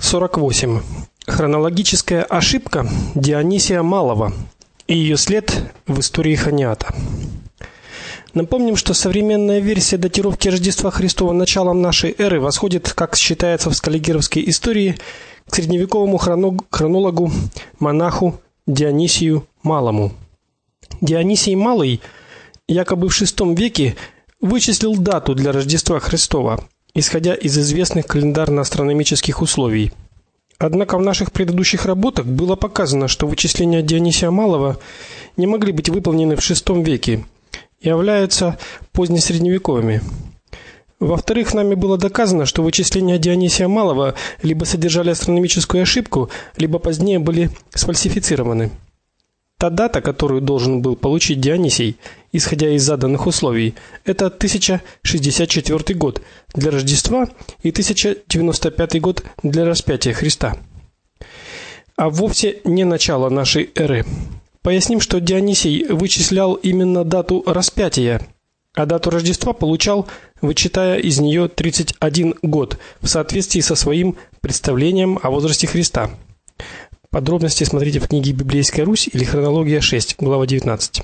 48. Хронологическая ошибка Дионисия Малого и ее след в истории Ханиата. Напомним, что современная версия датировки Рождества Христова началом нашей эры восходит, как считается в скаллигеровской истории, к средневековому хронологу, монаху Дионисию Малому. Дионисий Малый якобы в VI веке вычислил дату для Рождества Христова, исходя из известных календарно-астрономических условий. Однако в наших предыдущих работах было показано, что вычисления Дионисия Малого не могли быть выполнены в VI веке и являются позднесредневековыми. Во-вторых, нами было доказано, что вычисления Дионисия Малого либо содержали астрономическую ошибку, либо позднее были сфальсифицированы. Та дата, которую должен был получить Дионисий, исходя из заданных условий, это 1064 год для Рождества и 1095 год для распятия Христа. А вовсе не начало нашей эры. Поясним, что Дионисий вычислял именно дату распятия, а дату Рождества получал, вычитая из нее 31 год в соответствии со своим представлением о возрасте Христа. Подробности смотрите в книге «Библейская Русь» или «Хронология 6», глава 19.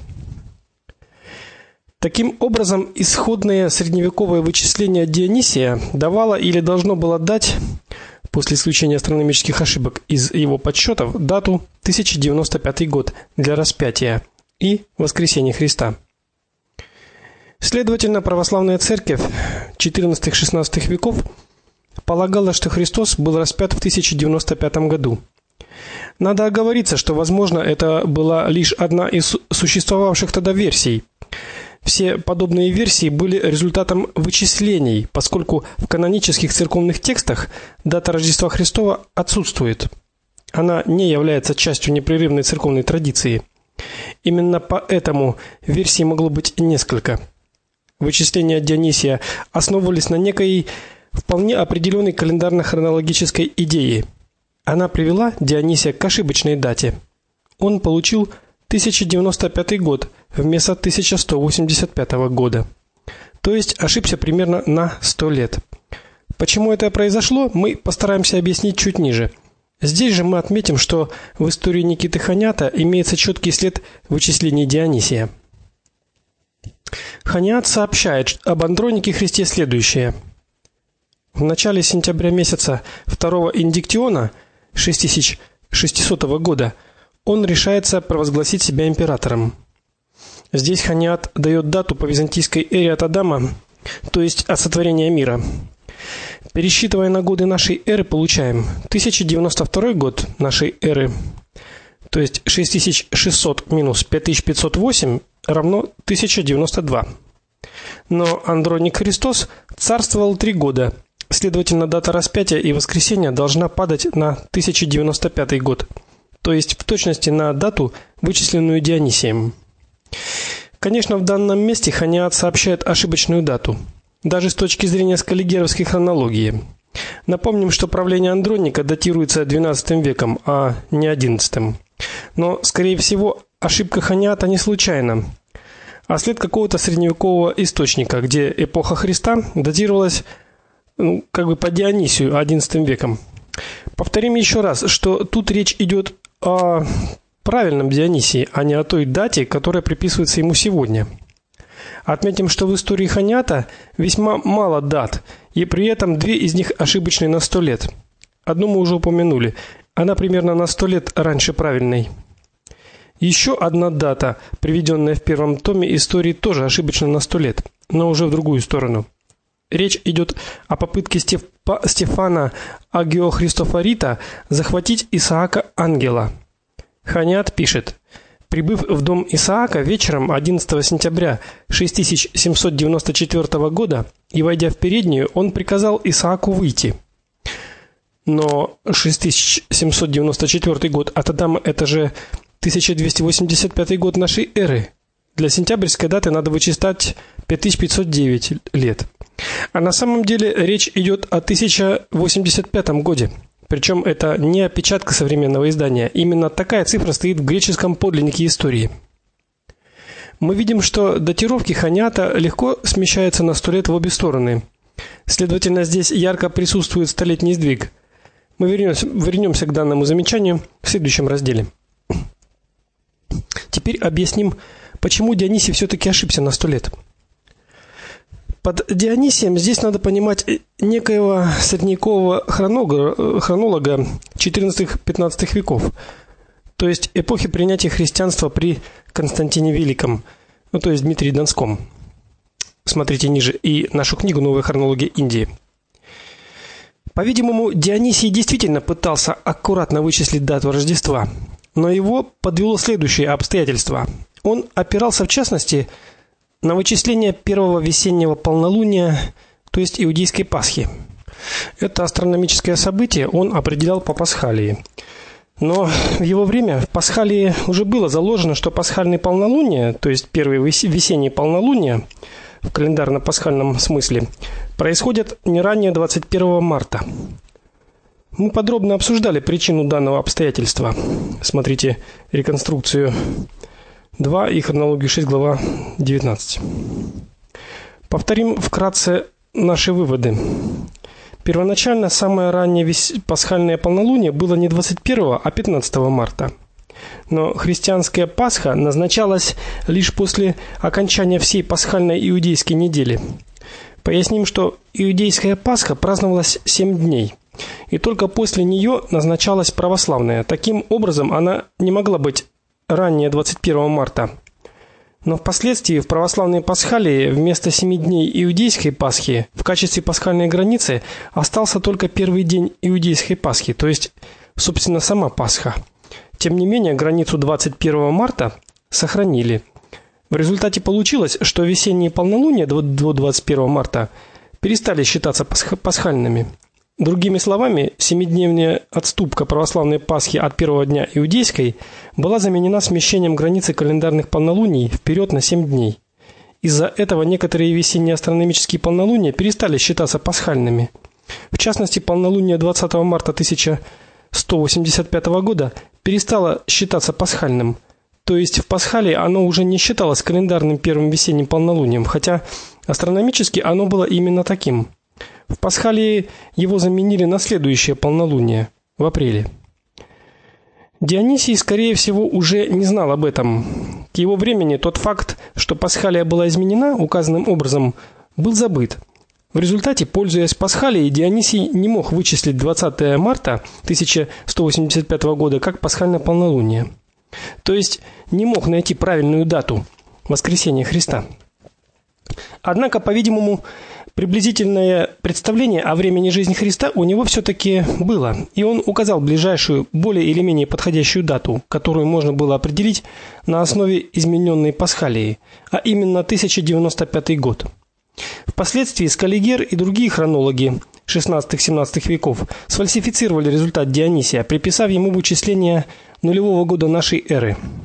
Таким образом, исходное средневековое вычисление Дионисия давало или должно было дать, после исключения астрономических ошибок из его подсчетов, дату 1095 год для распятия и воскресения Христа. Следовательно, православная церковь XIV-XVI веков полагала, что Христос был распят в 1095 году. Надо оговориться, что, возможно, это была лишь одна из существовавших тогда версий. Все подобные версии были результатом вычислений, поскольку в канонических церковных текстах дата Рождества Христова отсутствует. Она не является частью непрерывной церковной традиции. Именно поэтому версий могло быть несколько. Вычисления Дионисия основывались на некой вполне определенной календарно-хронологической идее. Она привела Дионисия к ошибочной дате. Он получил 1095 год вместо 1185 года. То есть ошибся примерно на 100 лет. Почему это произошло, мы постараемся объяснить чуть ниже. Здесь же мы отметим, что в истории Никиты Ханиата имеется четкий след вычислений Дионисия. Ханиат сообщает об Андронике Христе следующее. В начале сентября месяца 2-го индиктиона 6600 года он решается провозгласить себя императором. Здесь Ханиат дает дату по византийской эре от Адама, то есть от сотворения мира. Пересчитывая на годы нашей эры, получаем 1092 год нашей эры, то есть 6600 минус 5508 равно 1092. Но Андроник Христос царствовал 3 года. Следовательно, дата распятия и воскресения должна падать на 1095 год, то есть в точности на дату, вычисленную Дионисием. Конечно, в данном месте Ханиат сообщает ошибочную дату, даже с точки зрения скаллигеровской хронологии. Напомним, что правление Андроника датируется XII веком, а не XI. Но, скорее всего, ошибка Ханиата не случайна, а след какого-то средневекового источника, где эпоха Христа датировалась по Дионисию XI веком. Повторим еще раз, что тут речь идет о правильном Дионисии, а не о той дате, которая приписывается ему сегодня. Отметим, что в истории Ханиата весьма мало дат, и при этом 2 из них ошибочны на 100 лет. Одну мы уже упомянули. Она примерно на 100 лет раньше правильной. Еще одна дата, приведенная в первом томе истории, тоже ошибочна на 100 лет, но уже в другую сторону. Речь идет о попытке Стефана Агеохристофорита захватить Исаака Ангела. Ханиат пишет: прибыв в дом Исаака вечером 11 сентября 6794 года и войдя в переднюю, он приказал Исааку выйти. Но 6794 год от Адама — это же 1285 год нашей эры. Для сентябрьской даты надо вычитать 5509 лет. А на самом деле речь идет о 1085 годе. Причем это не опечатка современного издания. Именно такая цифра стоит в греческом подлиннике истории. Мы видим, что датировки Ханиата легко смещаются на 100 лет в обе стороны. Следовательно, здесь ярко присутствует столетний сдвиг. Мы вернемся к данному замечанию в следующем разделе. Теперь объясним, почему Дионисий все-таки ошибся на 100 лет. Под Дионисием здесь надо понимать некоего средневекового хронолога 14-15 веков, то есть эпохи принятия христианства при Константине Великом, то есть Дмитрии Донском. Смотрите ниже и нашу книгу «Новая хронология Индии». По-видимому, Дионисий действительно пытался аккуратно вычислить дату Рождества, но его подвело следующее обстоятельство. Он опирался, в частности, на вычисление первого весеннего полнолуния, то есть иудейской Пасхи. Это астрономическое событие он определял по Пасхалии. Но в его время в Пасхалии уже было заложено, что пасхальные полнолуния, то есть первые весенние полнолуния в календарно-пасхальном смысле, происходят не ранее 21 марта. Мы подробно обсуждали причину данного обстоятельства. Смотрите реконструкцию 2 и хронологию 6, глава 19. Повторим вкратце наши выводы. Первоначально самое раннее пасхальное полнолуние было не 21, а 15 марта. Но христианская Пасха назначалась лишь после окончания всей пасхальной иудейской недели. Поясним, что иудейская Пасха праздновалась 7 дней, и только после нее назначалась православная. Таким образом, она не могла быть ранее 21 марта. Но впоследствии в православной Пасхалии вместо 7 дней иудейской Пасхи в качестве пасхальной границы остался только первый день иудейской Пасхи, то есть, собственно, сама Пасха. Тем не менее, границу 21 марта сохранили. В результате получилось, что весенние полнолуния до 21 марта перестали считаться пасхальными. Другими словами, 7-дневная отступка православной Пасхи от первого дня иудейской была заменена смещением границы календарных полнолуний вперед на 7 дней. Из-за этого некоторые весенние астрономические полнолуния перестали считаться пасхальными. В частности, полнолуние 20 марта 1185 года перестало считаться пасхальным. То есть в Пасхалии оно уже не считалось календарным первым весенним полнолунием, хотя астрономически оно было именно таким. В Пасхалии его заменили на следующее полнолуние, в апреле. Дионисий, скорее всего, уже не знал об этом. К его времени тот факт, что Пасхалия была изменена указанным образом, был забыт. В результате, пользуясь Пасхалией, Дионисий не мог вычислить 20 марта 1185 года как пасхальное полнолуние. То есть не мог найти правильную дату воскресения Христа. Однако, по-видимому, приблизительное представление о времени жизни Христа у него все-таки было, и он указал ближайшую, более или менее подходящую дату, которую можно было определить на основе измененной Пасхалии, а именно 1095 год. Впоследствии Скаллигер и другие хронологи 16-17 веков сфальсифицировали результат Дионисия, приписав ему вычисление нулевого года нашей эры.